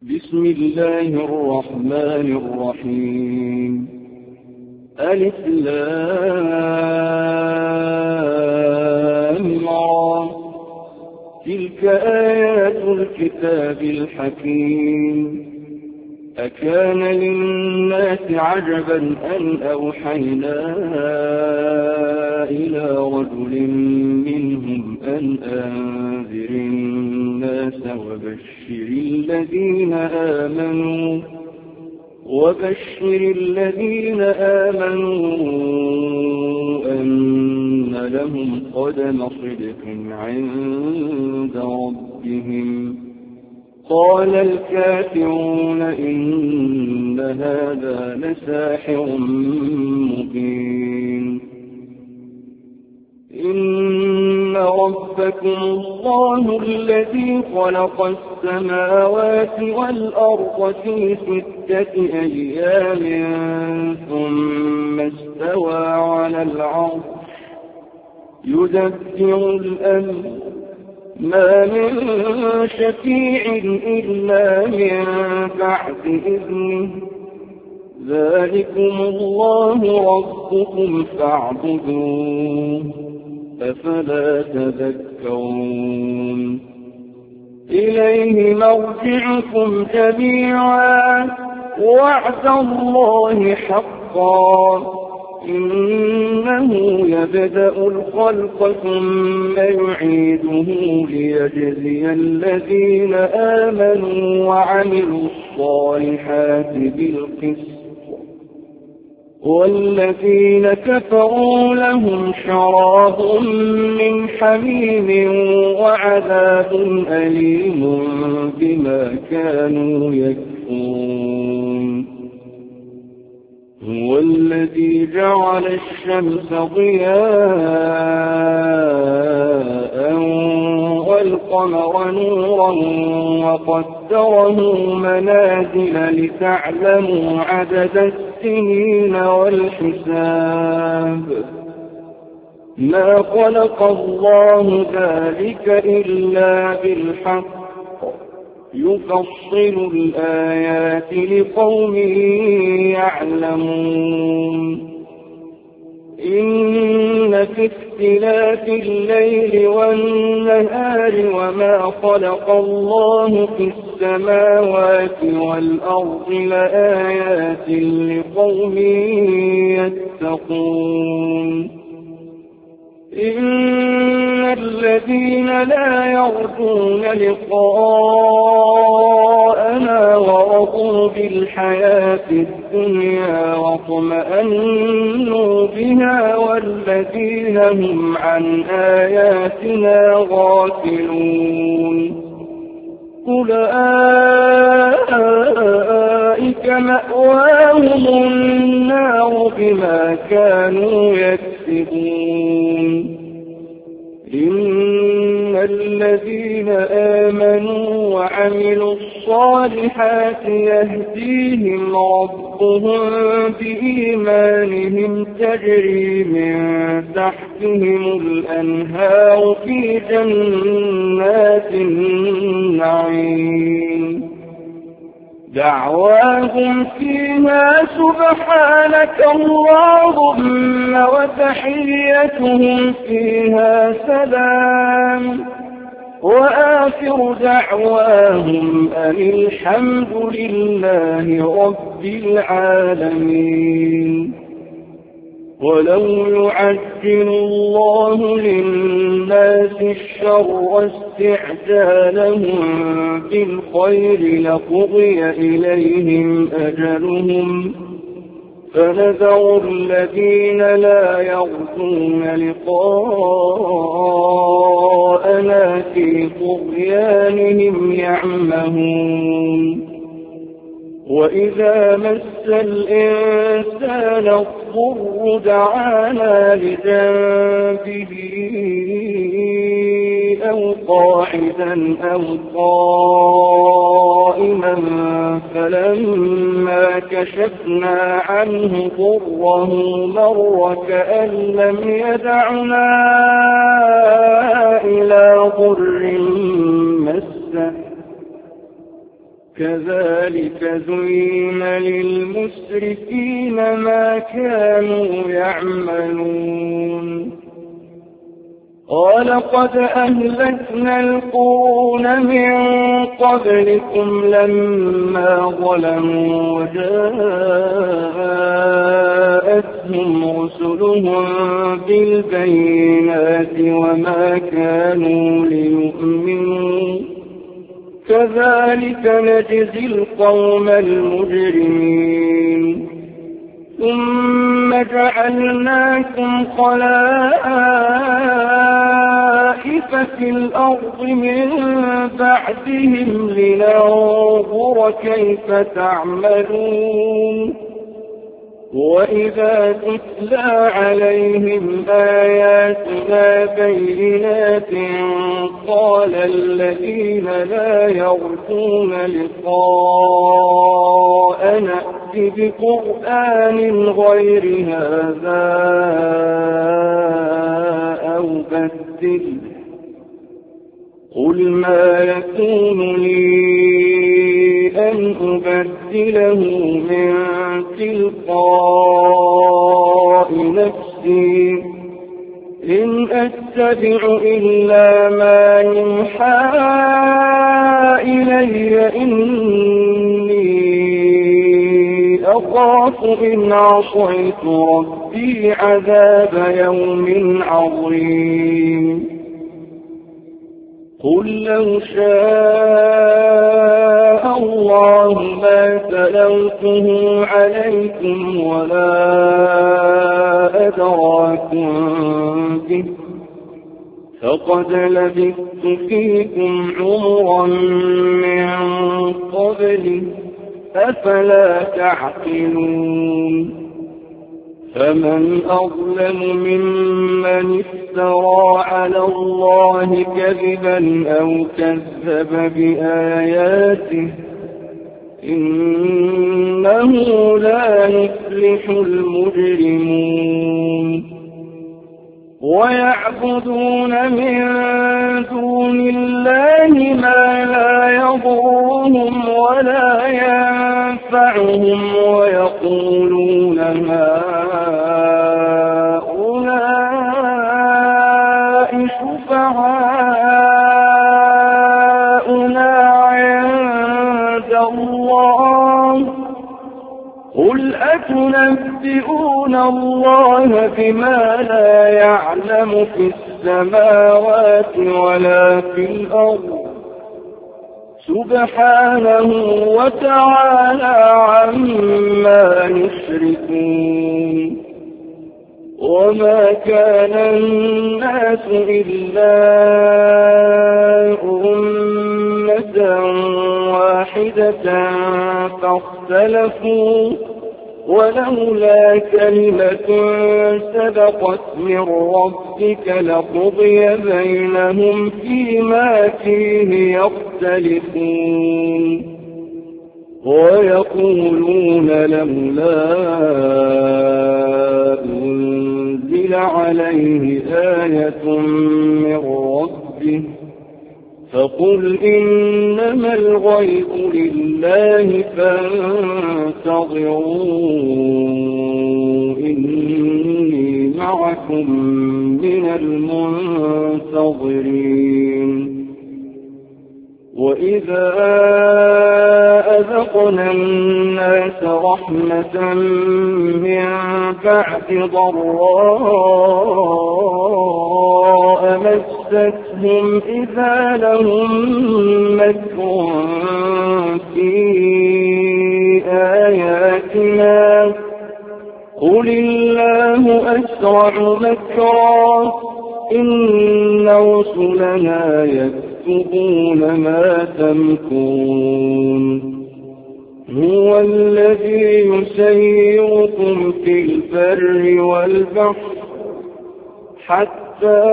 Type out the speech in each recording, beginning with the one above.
بسم الله الرحمن الرحيم. ألف لام را. تلك آيات الكتاب الحكيم. أكان للناس عجبا أن أوحينا إلى رجل منهم أن أنذر الناس وبشر الذين آمنوا أن لهم قدم صدق عند ربهم. قال الكافرون إن هذا لساحر مبين. إن ربكم الله الذي خلق السماوات والأرض في 6 أيام ثم استوى على العرش يدبر الأمر ما من شفيع إلا من بعد إذنه. ذلكم الله ربكم فاعبدوه أفلا تذكرون. إليه مرجعكم جميعا وعد الله حقا. إنه يبدأ الخلق ثم يعيده ليجزي الذين آمنوا وعملوا الصالحات بالقسط والذين كفروا لهم شراب من حميم وعذاب أليم بما كانوا يكفرون. هو الذي جعل الشمس ضياء والقمر نورا وقدره منازل لتعلموا عدد السنين والحساب. ما خلق الله ذلك إلا بالحق يفصل الآيات لقوم يعلمون. إن في اختلاف الليل والنهار وما خلق الله في السماوات والأرض لآيات لقوم يتقون. إن الذين لا يرجون لقاءنا ورضوا بالحياة الدنيا واطمأنوا بها والذين هم عن آياتنا غافلون أولئك مأواهم النار بما كانوا يكسبون. إن الذين آمنوا وعملوا الصالحات يهديهم ربهم بإيمانهم تجري من تحتهم الأنهار في جنات النعيم. دعواهم فيها سبحانك اللهم وتحيتهم فيها سلام وآخر دعواهم أن الحمد لله رب العالمين. ولو يعجل الله للناس الشر استعجالهم بالخير لقضي إليهم أجلهم فنذر الذين لا يرجون لقاءنا في طغيانهم يعمهون. وإذا مس الإنسان الضر دعانا لجنبه أو قاعدا أو قائما فلما كشفنا عنه ضره مر كأن لم يدعنا إلى ضر مسه كذلك زين للمسرفين ما كانوا يعملون ولقد أهلكنا القرون من قبلكم لما ظلموا وجاءتهم رسلهم بالبينات وما كانوا ليؤمنوا كذلك نجزي القوم المجرمين ثم جعلناكم خلائف في الأرض من بعدهم لننظر كيف تعملون وإذا تتلى عليهم آياتنا بينات قال الذين لا يرجون لقاءنا ائت بقرآن غير هذا أو بدل قل ما يكون لي أن أبدله من تلقاء نفسي إن أتبع إلا ما يوحى إلي إني أخاف إن عصيت ربي عذاب يوم عظيم قل لو شاء الله ما تلوته عليكم ولا أدراكم به فقد لبثت فيكم عمرا من قبله أفلا تعقلون فمن أظلم ممن افترى على الله كذبا أو كذب بآياته إنه لا يفلح المجرمون ويعبدون من دون الله ما لا يضرهم ولا ينفعهم ويقولون هؤلاء شفعاؤنا عند الله قل أتنبئون الله بما لا يعلم في السماوات ولا في الأرض سبحانه وتعالى عما يشركون وما كان الناس إلا أمة واحدة فاختلفوا ولولا كلمة سبقت من ربك لقضي بينهم فيما فيه يختلفون ويقولون لولا أنزل عليه آية من ربه فقل إنما الغيب لله فانتظروا إني معكم من المنتظرين وإذا أذقنا الناس رحمة من بعد ضراء مستهم إذا لهم مكر في آياتنا قل الله أسرع مكرا إن رسلنا يكتبون ما تمكرون هو الذي يسيركم في البر والبحر حتى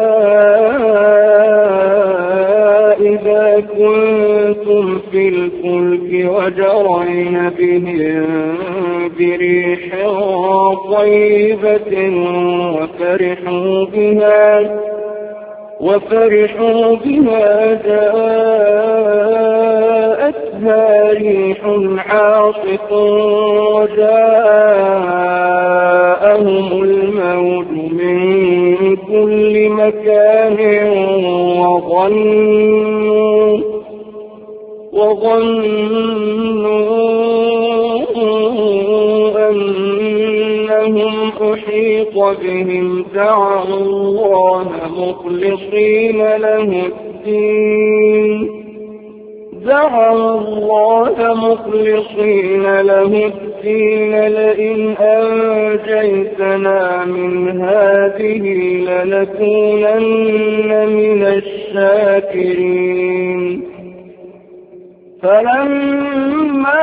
إذا كنتم في الفلك وجرين بهم بريح طيبة وفرحوا بها جاءتها ريح عاصف وجاءهم الموت من كل مكان وظنوا أنهم أحيط بهم دعوا الله مخلصين له الدين لئن أنجيتنا من هذه لنكونن من الشاكرين فلما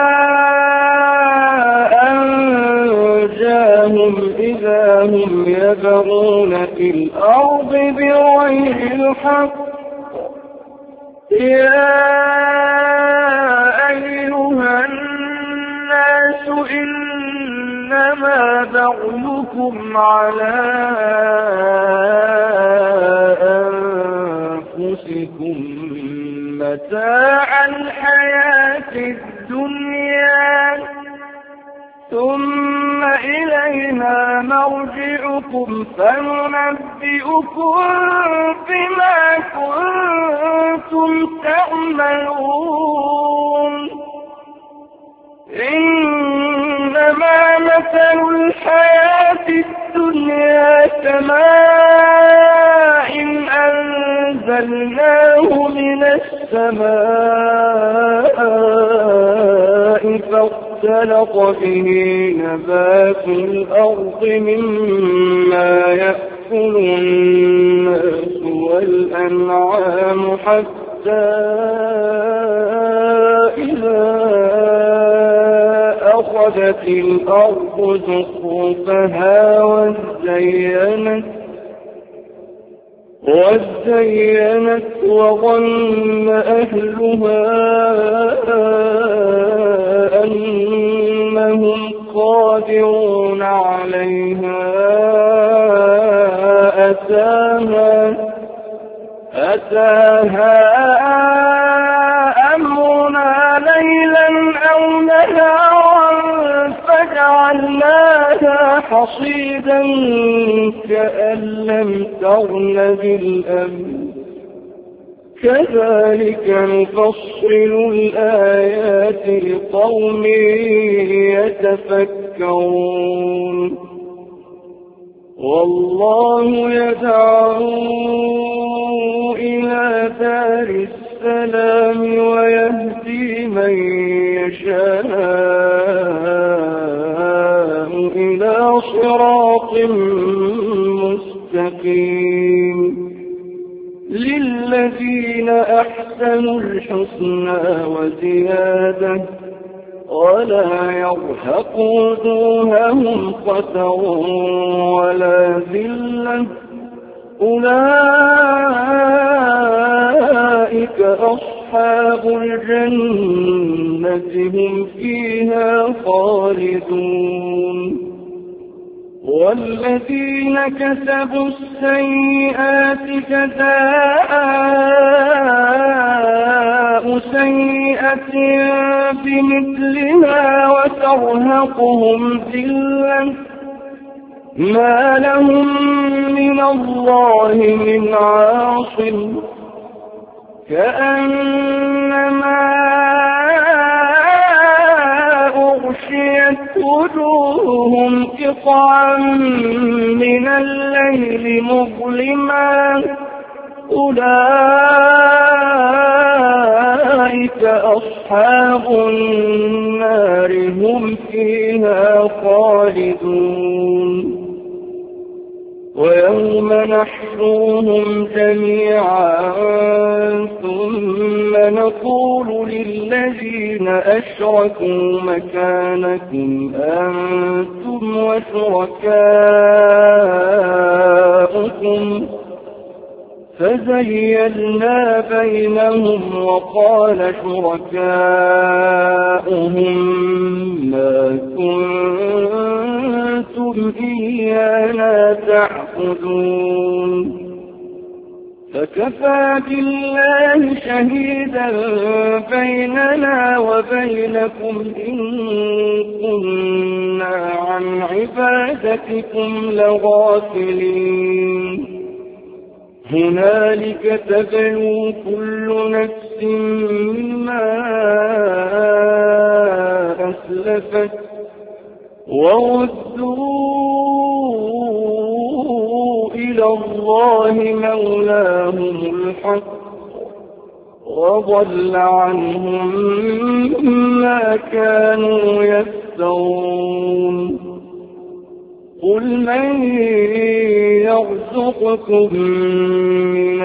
أنجاهم إذا هم يبغون في الأرض بغير الحق يا أيها الناس إنما بغيكم على أنفسكم متاع الحياة الدنيا ثم إلينا مرجعكم فننبئكم بما كنتم تعملون إنما مثل الحياة الدنيا كماء أنزلناه من السماء فاختلط به نبات الأرض مما يأكل الناس والأنعام حتى إذا أخذت الأرض زخرفها وزينت وظن أهلها أنهم قادرون عليها أتاها أمرنا ليلا أو نهارا فجعلناها حصيدا كأن لم تغن بالأمس كذلك نفصل الآيات لقوم يتفكرون والله يدعو إلى دار السلام ويهدي من يشاء إلى صراط مستقيم للذين أحسنوا الحسنى وزيادة ولا يرهق وجوههم قتر ولا ذلة أولئك أصحاب الجنة هم فيها خالدون والذين كسبوا السيئات جزاء سيئة بمثلها وترهقهم ذلة ما لهم من الله من عاصم كأنما أغشيت وجوههم قطعا من الليل مظلما أولئك أصحاب النار هم فيها خالدون ويوم نحشرهم جميعا ثم نقول للذين أشركوا مكانكم أنتم وشركاؤكم فزيلنا بينهم وقال شركاؤهم ما كنتم إيانا تعبدون فكفى بالله شهيدا بيننا وبينكم إن كنا عن عبادتكم لغافلين هنالك تبلو كل نفس ما أسلفت وردوا إلى الله مولاهم الحق وضل عنهم ما كانوا يفترون قل من يرزقكم من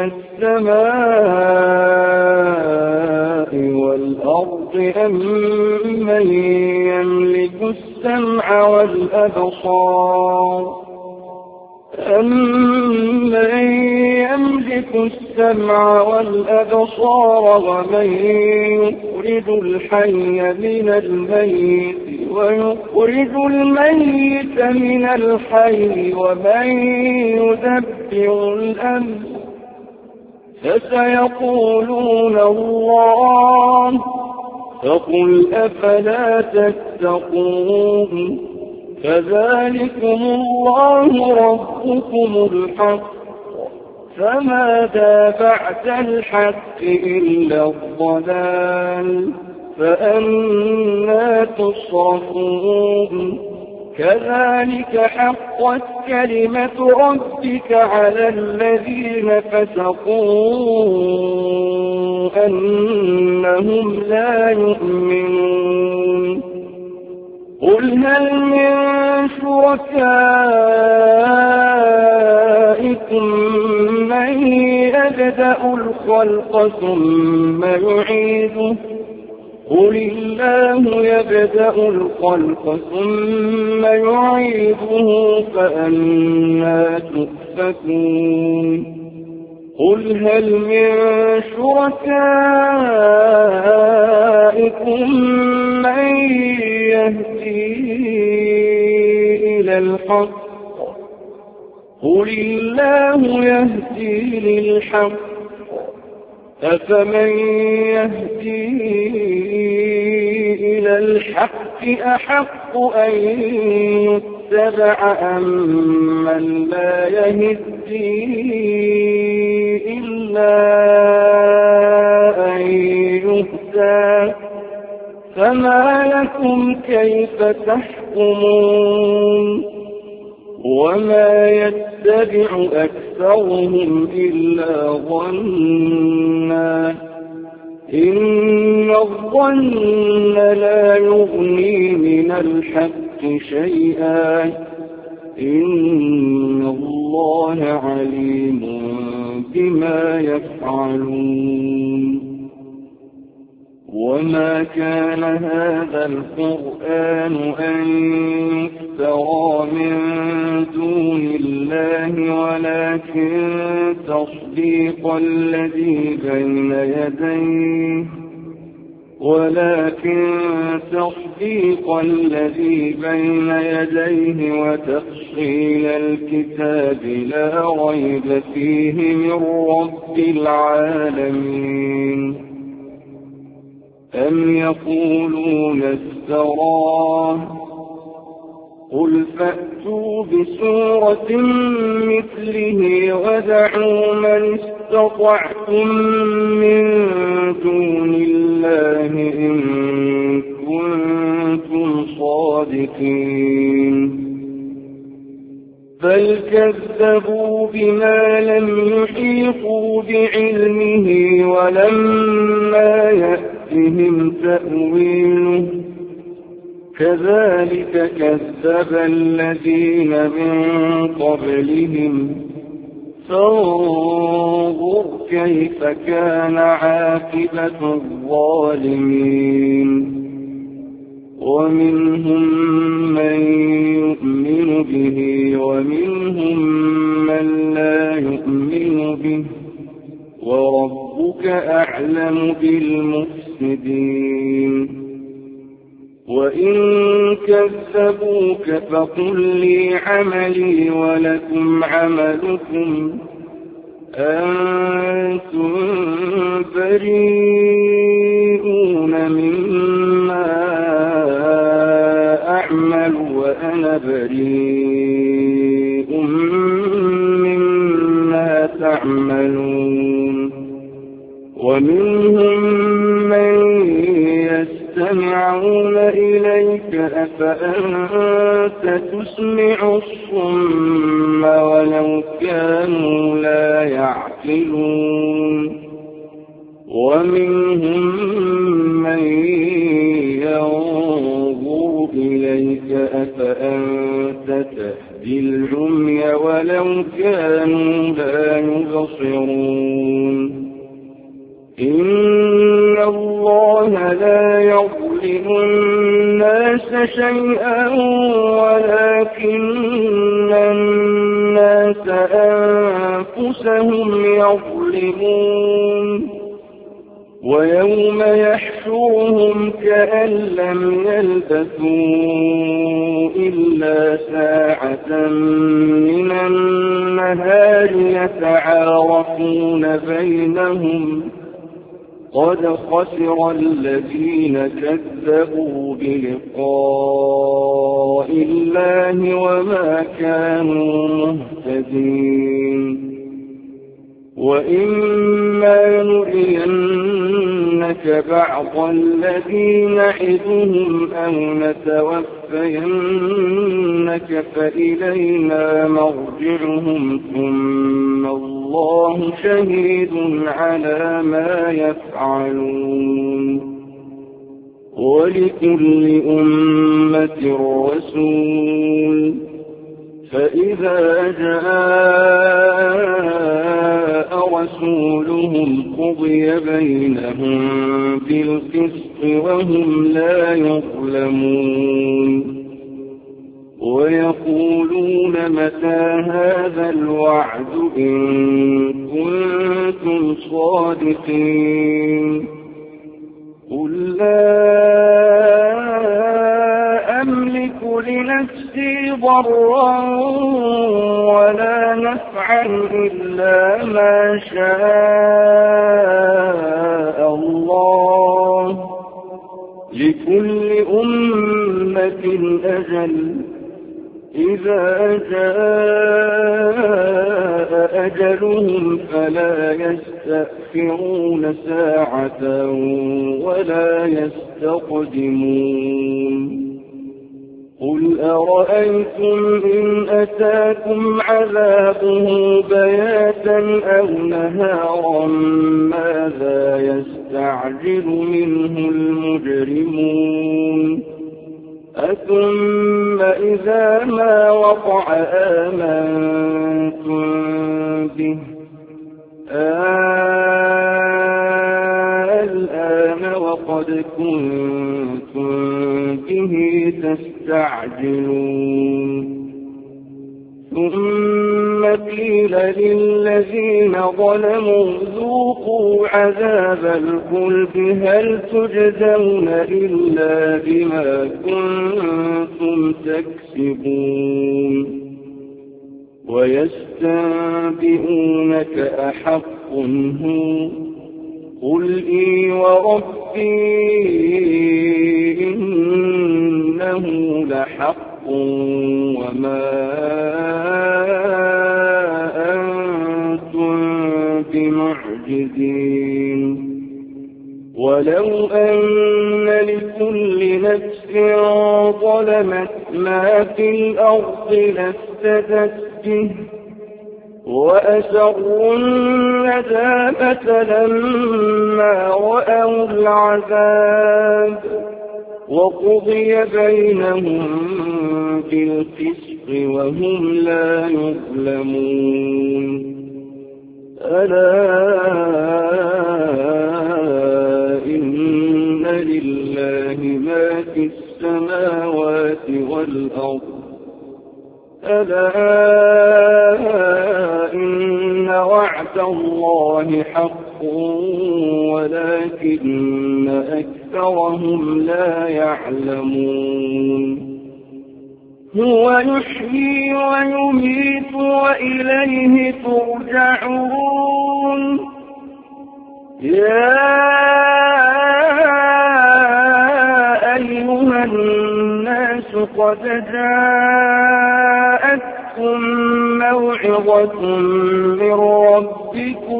السماء والأرض أم من يملك السمع والأبصار أَمَّن يَمْلِكُ السَّمْعَ وَالْأَبْصَارَ وَمَن يُخْرِجُ الْحَيَّ مِنَ الْمَيِّتِ وَيُخْرِجُ الْمَيِّتَ مِنَ الْحَيِّ وَمَن يُدَبِّرُ الْأَمْرَ فَسَيَقُولُونَ اللَّهُ فَقُلْ أَفَلَا تَتَّقُونَ فذلكم الله ربكم الحق فماذا بعد الحق إلا الضلال فأنى تصرفون كذلك حقت كلمة ربك على الذين فسقوا أنهم لا يؤمنون قل هل من شركائكم من يبدأ الخلق ثم يعيده قل الله يبدأ الخلق ثم يعيده فأنى تؤفكون قل هل من شركائكم من يهدي إلى الحق قل الله يهدي للحق أفمن يهدي إلى الحق أحق أن يتبع أم من لا يهدي إلا أن يهدى فما لكم كيف تحكمون وما يتبع أكثرهم إلا ظنا إن الظن لا يغني من الحق شيئا إن الله عليم بما يفعلون وما كان هذا القرآن أن يفترى من دون الله ولكن تصديق الذي بين يديه وتفصيل الكتاب لا ريب فيه من رب العالمين أم يقولون افتراه قل فأتوا بسورة مثله ودعوا من استطعتم من دون الله إن كنتم صادقين بل كذبوا بما لم يحيطوا بعلمه ولما يأتهم تأويله كذلك كذب الذين من قبلهم فانظر كيف كان عاقبة الظالمين ومنهم من يؤمن به ومنهم من لا يؤمن به وربك أعلم بالمفسدين وإن كذبوك فقل لي عملي ولكم عملكم أنتم بريئون مما أعمل وأنا بريء مما تعملون ومنهم من يستمعون إليك أفأنت تسمع الصم ولو كانوا لا يعقلون ومنهم من ينظر إليك أفأنت تهدي العمي ولو كانوا لا يبصرون إن الله لا يظلم الناس شيئا ولكن الناس أنفسهم يظلمون ويوم يحشرهم كأن لم يلبثوا إلا ساعة من النهار يتعارفون بينهم قد خسر الذين كذبوا بلقاء الله وما كانوا مهتدين وإما نرينك بعض الذي نعدهم أو نتوفينك فإلينا مرجعهم ثم الله شهيد على ما يفعلون ولكل أمة رسول فإذا جاء رسولهم قضي بينهم بالقسط وهم لا يظلمون ويقولون متى هذا الوعد إن كنتم صادقين قل لا أملك لنفسي ضرا ولا نفعا إلا ما شاء الله لكل أمة أجل إذا جاء أجلهم فلا يستأخرون ساعة ولا يستقدمون قل أرأيتم إن أتاكم عذابه بياتا أو نهارا ماذا يستعجل منه المجرمون أثم إذا ما وقع آمنتم به الآن وقد كنتم به تستعجلون ثم قيل للذين ظلموا ذوقوا عذاب الخلد هل تجزون إلا بما كنتم تكسبون ويستنبئونك أحق هو قل إي وربي إنه لحق وما أنتم بمعجزين ولو أن لكل نفس ظلمت ما في الأرض لافتدت به وأسروا الندامة لما رأوا العذاب وقضي بينهم بالقسط وهم لا يظلمون ألا إن لله ما في السماوات والأرض ألا إن وعد الله حق ولكن أكثرهم لا يعلمون هو يحيي ويميت وإليه ترجعون يا أيها الناس قد جاءتكم موعظة من ربكم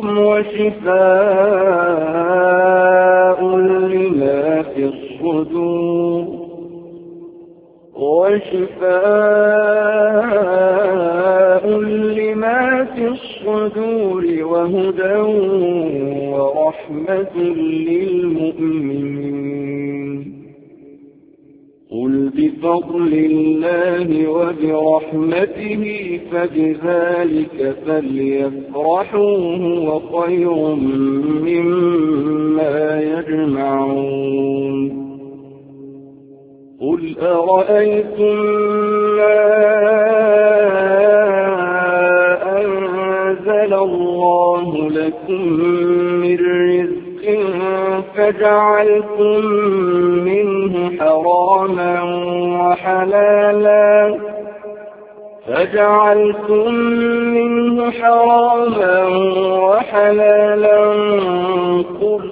وشفاء لما في الصدور وهدى ورحمة للمؤمنين قل بفضل الله وبرحمته فبذلك فليفرحوا هو خير مما يجمعون قل أرأيتم ما أنزل الله لكم من رزق فجعلتم منه حراما وحلالا قل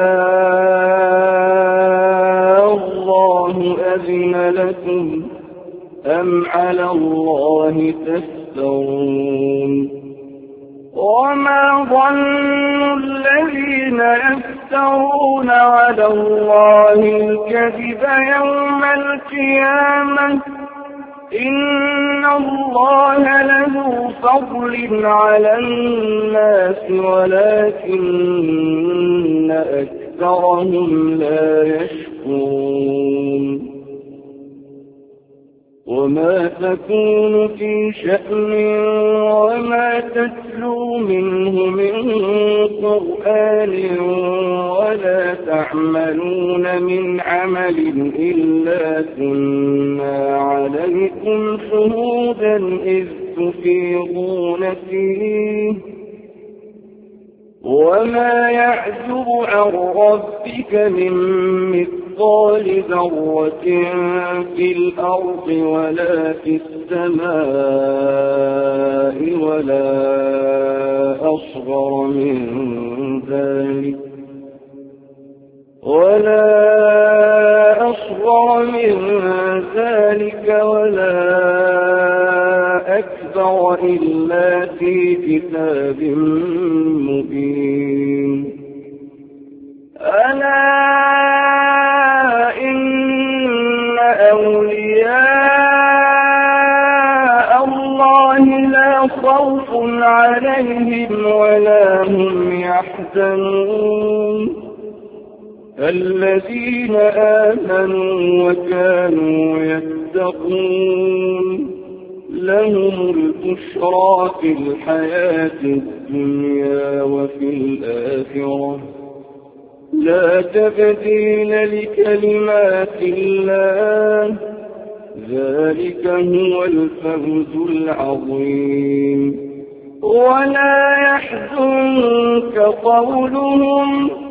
الله أذن لكم أم على الله تفترون وما ظن الذين يفترون على الله الكذب يوم القيامة إن الله له فضل على الناس ولكن أكثرهم لا يشكرون وما تكون في شأن وما تتلو منه من قرآن ولا تعملون من عمل إلا كنا عليكم شهودا إذ تفيضون فيه وما يعزب عن ربك من مثقال ذرة في الأرض ولا في السماء ولا أصغر من ذلك ولا أكبر إلا في كتاب مبين ألا إن أولياء الله لا خوف عليهم ولا هم يحزنون الذين آمنوا وكانوا يتقون لهم البشرى في الحياة الدنيا وفي الآخرة لا تبديل لكلمات الله ذلك هو الفوز العظيم ولا يحزنك قولهم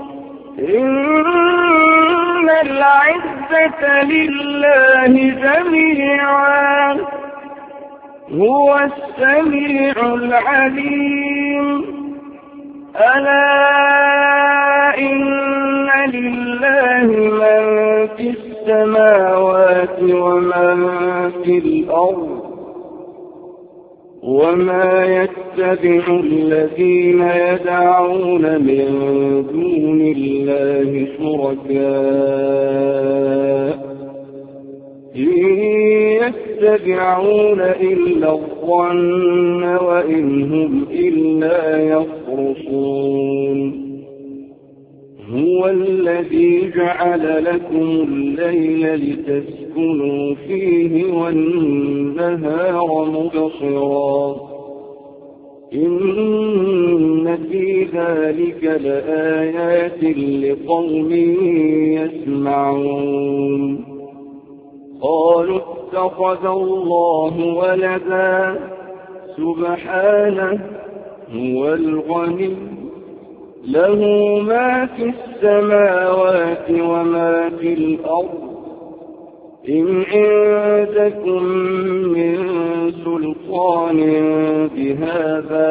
إن العزة لله جميعا هو السميع العليم ألا إن لله من في السماوات ومن في الأرض وما يتبع الذين يدعون من دون الله شركاء إن يتبعون إلا الظن وإن هم إلا يخرصون هو الذي جعل لكم الليل لتسكنوا فيه والنهار مبصرا إن في ذلك لآيات لقوم يسمعون قالوا اتخذ الله ولدا سبحانه هو الغني له ما في السماوات وما في الأرض إن عندكم من سلطان بهذا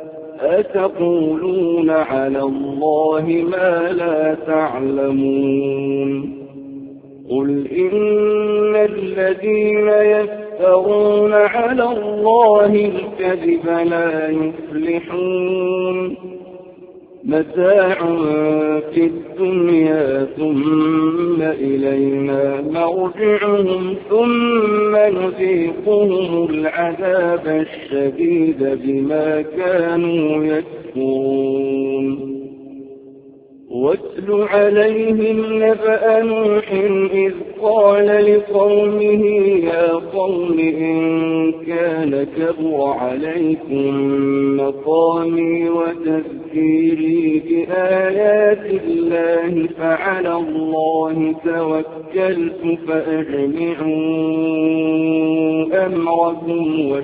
أتقولون على الله ما لا تعلمون قل إن الذين يفترون على الله الكذب لا يفلحون متاع في الدنيا ثم إلينا مرجعهم ثم نذيقهم العذاب الشديد بما كانوا يكفرون واتل عليهم نبأ نوح إذ قال لقومه يا قوم إن كان كبر عليكم مقامي وتذكيري بآيات الله فعلى الله توكلت فأجمعوا أمركم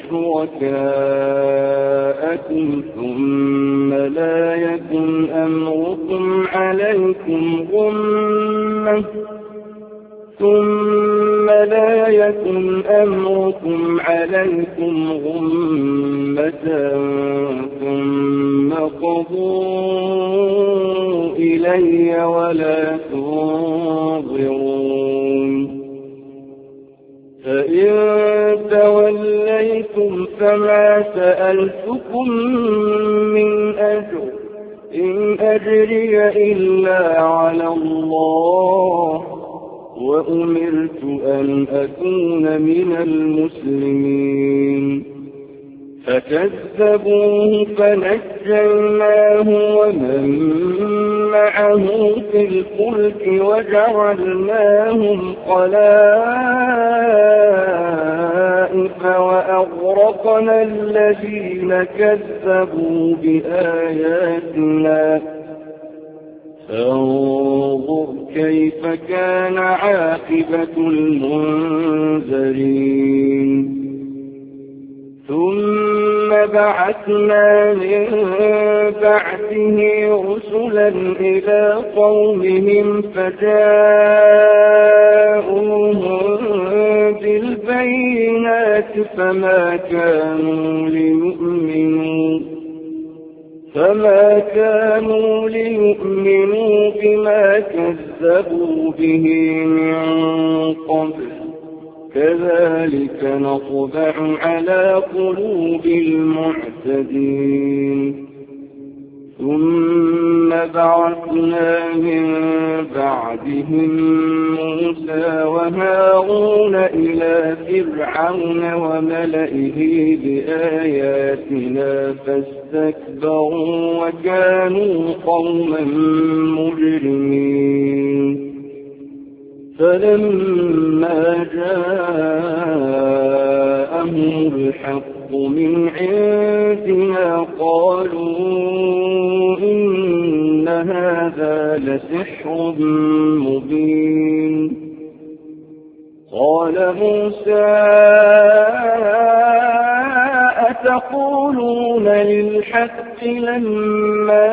وشركاءكم ثم لا يكن أمركم عليكم غمة ثم قضوا إلي ولا تنظرون فإن توليتم فما سألتكم من أجر إن أجري إلا على الله وأمرت أن أكون من المسلمين فكذبوه فنجيناه ومن معه في الفلك وجعلناهم خلائف وأغرقنا الذين كذبوا بآياتنا فانظر كيف كان عاقبة المنذرين ثم بعثنا من بعده رسلا إلى قومهم فجاءوهم بالبينات فما كانوا ليؤمنوا بما كذبوا به من قبل كذلك نطبع على قلوب المعتدين ثم بعثنا من بعدهم موسى وهارون إلى فرعون وملئه بآياتنا فاستكبروا وكانوا قوما مجرمين فلما جاءهم الحق من عندنا قالوا إن هذا لسحر مبين قال موسى أتقولون للحق لما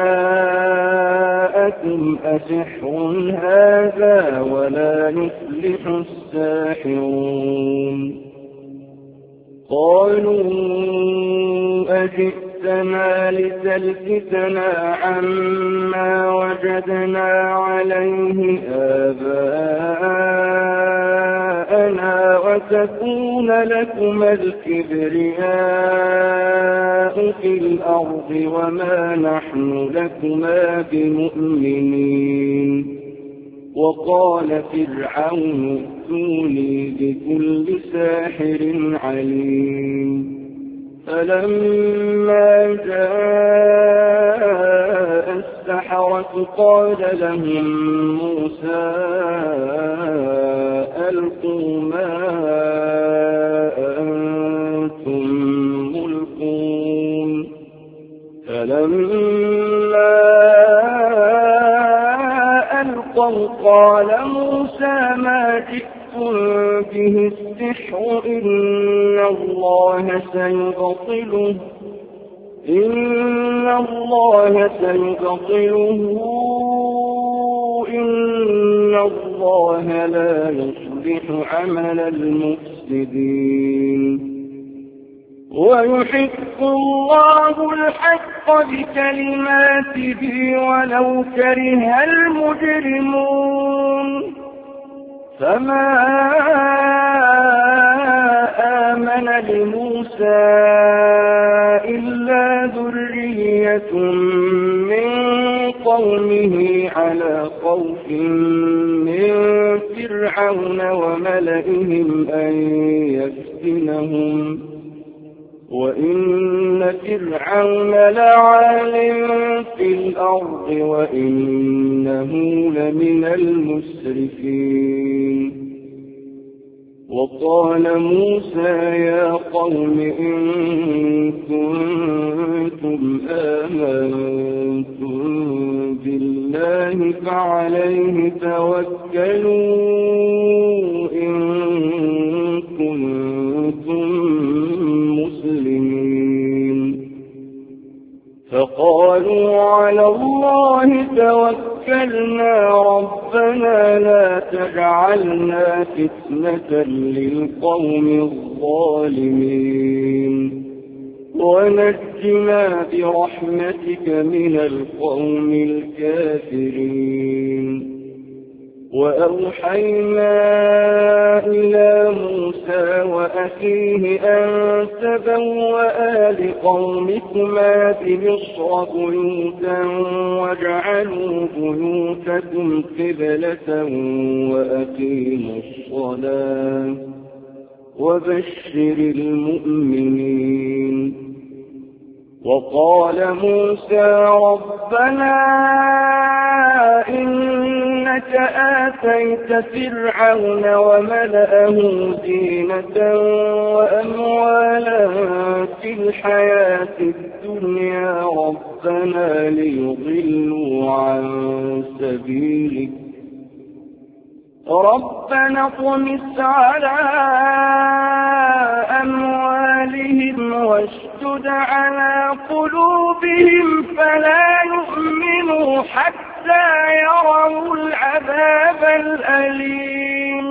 جاءكم أسحر هذا ولا يفلح الساحرون قالوا أجئتنا لتلفتنا عما وجدنا عليه آباءنا وتكون لكما الكبرياء في الأرض وما نحن لكما بمؤمنين وقال فرعون ائتوني بكل ساحر عليم فلما جاء السحرة قال لهم موسى ألقوا ما أنتم ملقون فلما ألقوا قال موسى ما جئتم به السحر إن الله سيبطله إن الله لا يصلح عمل المفسدين ويحق الله الحق بكلماته ولو كره المجرمون فما آمن لموسى إلا ذرية من قومه على خوف من فرعون وملئهم أن يفتنهم وإن فرعون لعال في الأرض وإنه لمن المسرفين وقال موسى يا قوم إن كنتم آمنتم بالله فعليه توكلوا إن كنتم مسلمين فقالوا على الله توكلنا ربنا لا تجعلنا فتنة للقوم الظالمين ونجنا برحمتك من القوم الكافرين وأوحينا إلى موسى وأخيه أن تبوأ لقومكما بمصر بيوتا واجعلوا بيوتكم قبلة وأقيموا الصلاة وبشر المؤمنين وقال موسى ربنا إنك آتيت فرعون وملأه زينة وأموالا في الحياة الدنيا ربنا ليضلوا عن سبيلك ربنا اطمس على أموالهم واشدد على قلوبهم فلا يؤمنوا حتى يروا العذاب الأليم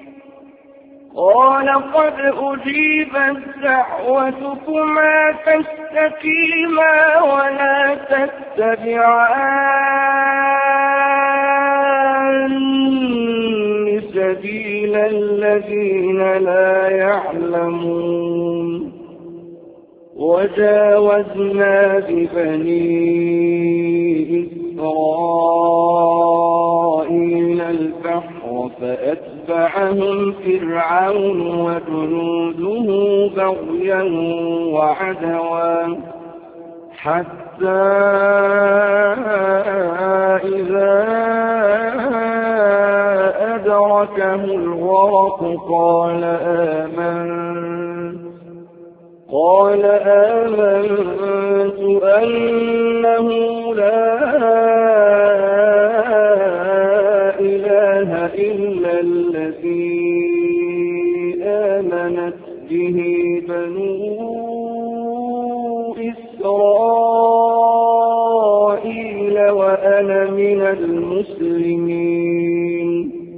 قال قد أجيبت دعوتكما فاستقيما ولا تتبعان سبيل الذين لا يعلمون وجاوزنا ببني إسرائيل البحر فأتبعهم فرعون وجنوده بغيا وعدوا حتى إذا أدركه الغرق قال آمنت أنه لا إله إلا الذي آمنت به بنو إسرائيل وأنا من المسلمين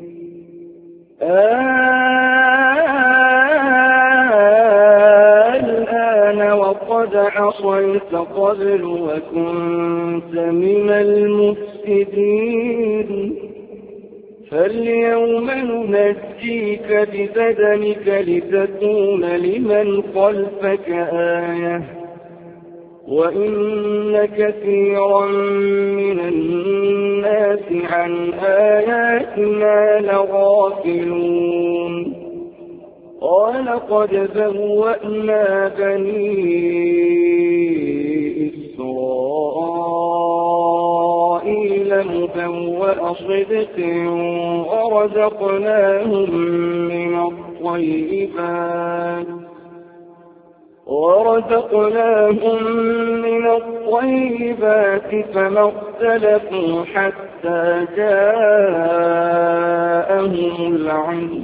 الآن وقد عصيت قبل وكنت من المفسدين فاليوم ننجيك ببدنك لتكون لمن خلفك آية وإن كثيرا من الناس عن آياتنا لغافلون قال قد بوأنا بني إسرائيل مبوأ صدق ورزقناهم من الطيبات فما اختلفوا حتى جاءهم العلم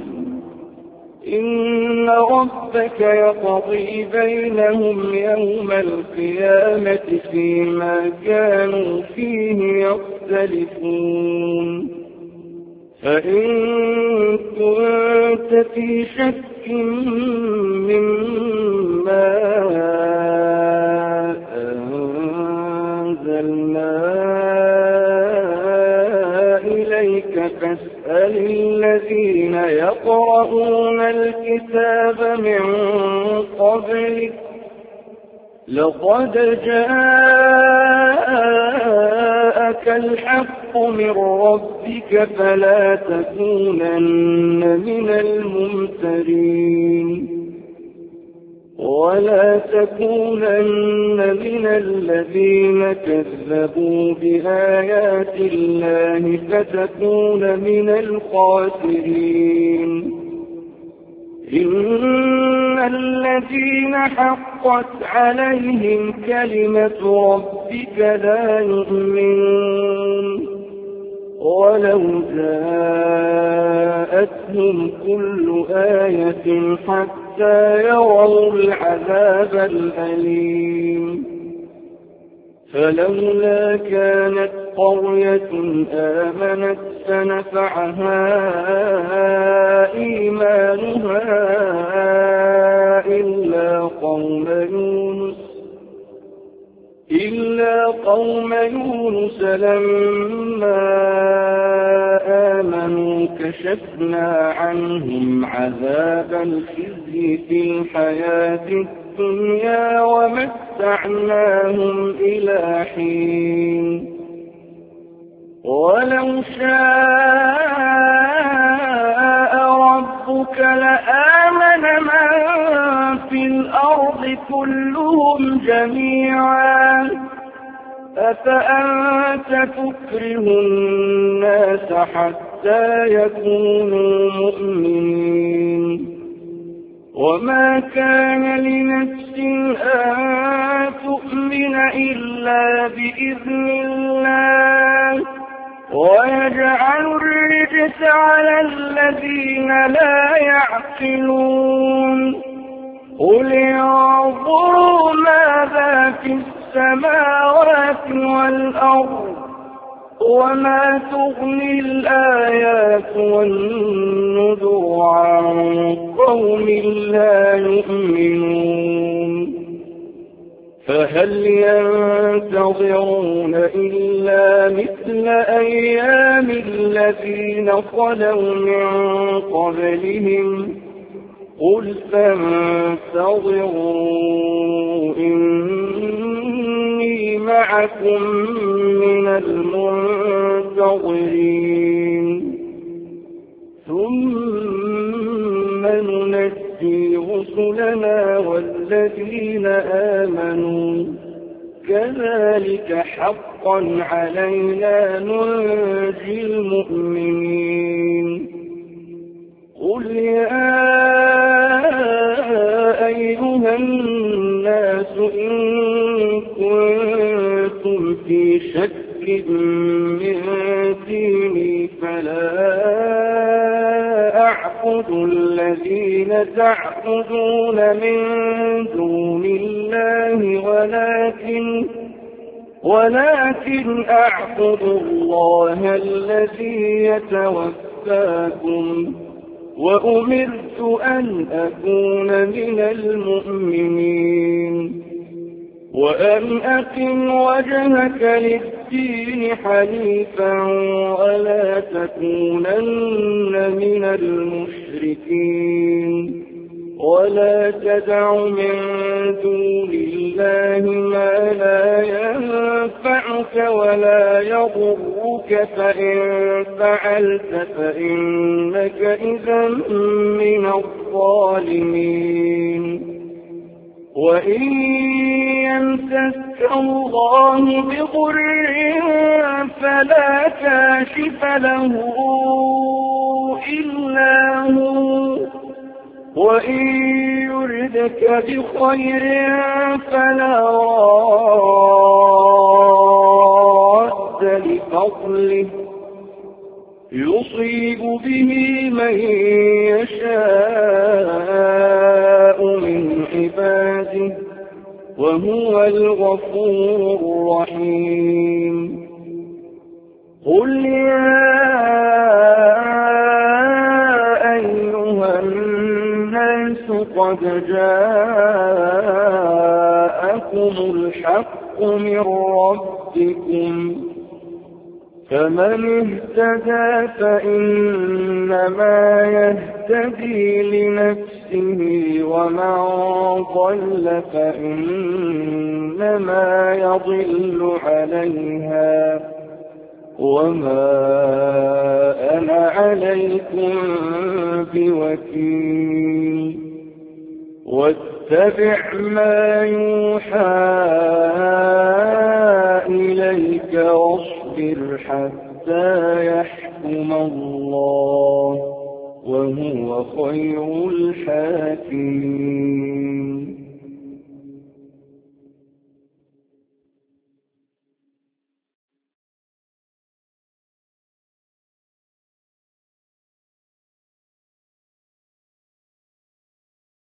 إن ربك يقضي بينهم يوم القيامة فيما كانوا فيه يختلفون فإن كنت في شك مما أنزلنا إليك فاسأل الذين يقرؤون الكتاب من قبلك لقد جاءك الحق من ربك فلا تكونن من الممترين ولا تكونن من الذين كذبوا بآيات الله فتكون من الخاسرين إن الذين حقت عليهم كلمة ربك لا يؤمنون ولو جاءتهم كل آية حتى يروا العذاب الأليم فلولا كانت قرية آمنت فنفعها إيمانها إلا قوم يونس لما آمنوا كشفنا عنهم عذاب الخزي في الحياة الدنيا ومتعناهم إلى حين ولو شاء ربك لآمن من في الأرض كلهم جميعا أفأنت تكره الناس حتى يكونوا مؤمنين وما كان لنفس أن تؤمن إلا بإذن الله ويجعل الرجس على الذين لا يعقلون قل انظروا ماذا في السماوات والأرض وما تغني الآيات والنذر عن قوم لا يؤمنون فهل ينتظرون إلا مثل أيام الذين خلوا من قبلهم قل فانتظروا إني معكم من المنتظرين ثم ننجي رسلنا والذين آمنوا كذلك حقا علينا ننجي المؤمنين قل يا أيها الناس إن كنتم في شك من ديني فلا أعبد الذين تعبدون من دون الله ولكن أعبد الله الذي يتوفاكم وأمرت أن أكون من المؤمنين وأن أقم وجهك للدين حنيفا ولا تكونن من المشركين ولا تدع من دون الله ما لا ينفعك ولا يضرك فإن فعلت فإنك إذا من الظالمين وإن يمسك الله بضر فلا كاشف له إلا هو وإن يردك بخير فلا راد لفضله يصيب به من يشاء من عباده وهو الغفور الرحيم قل يا قد جاءكم الحق من ربكم فمن اهتدى فإنما يهتدي لنفسه ومن ضل فإنما يضل عليها وما أنا عليكم بوكيل واتبع ما يوحى إليك واصبر حتى يحكم الله وهو خير الحاكمين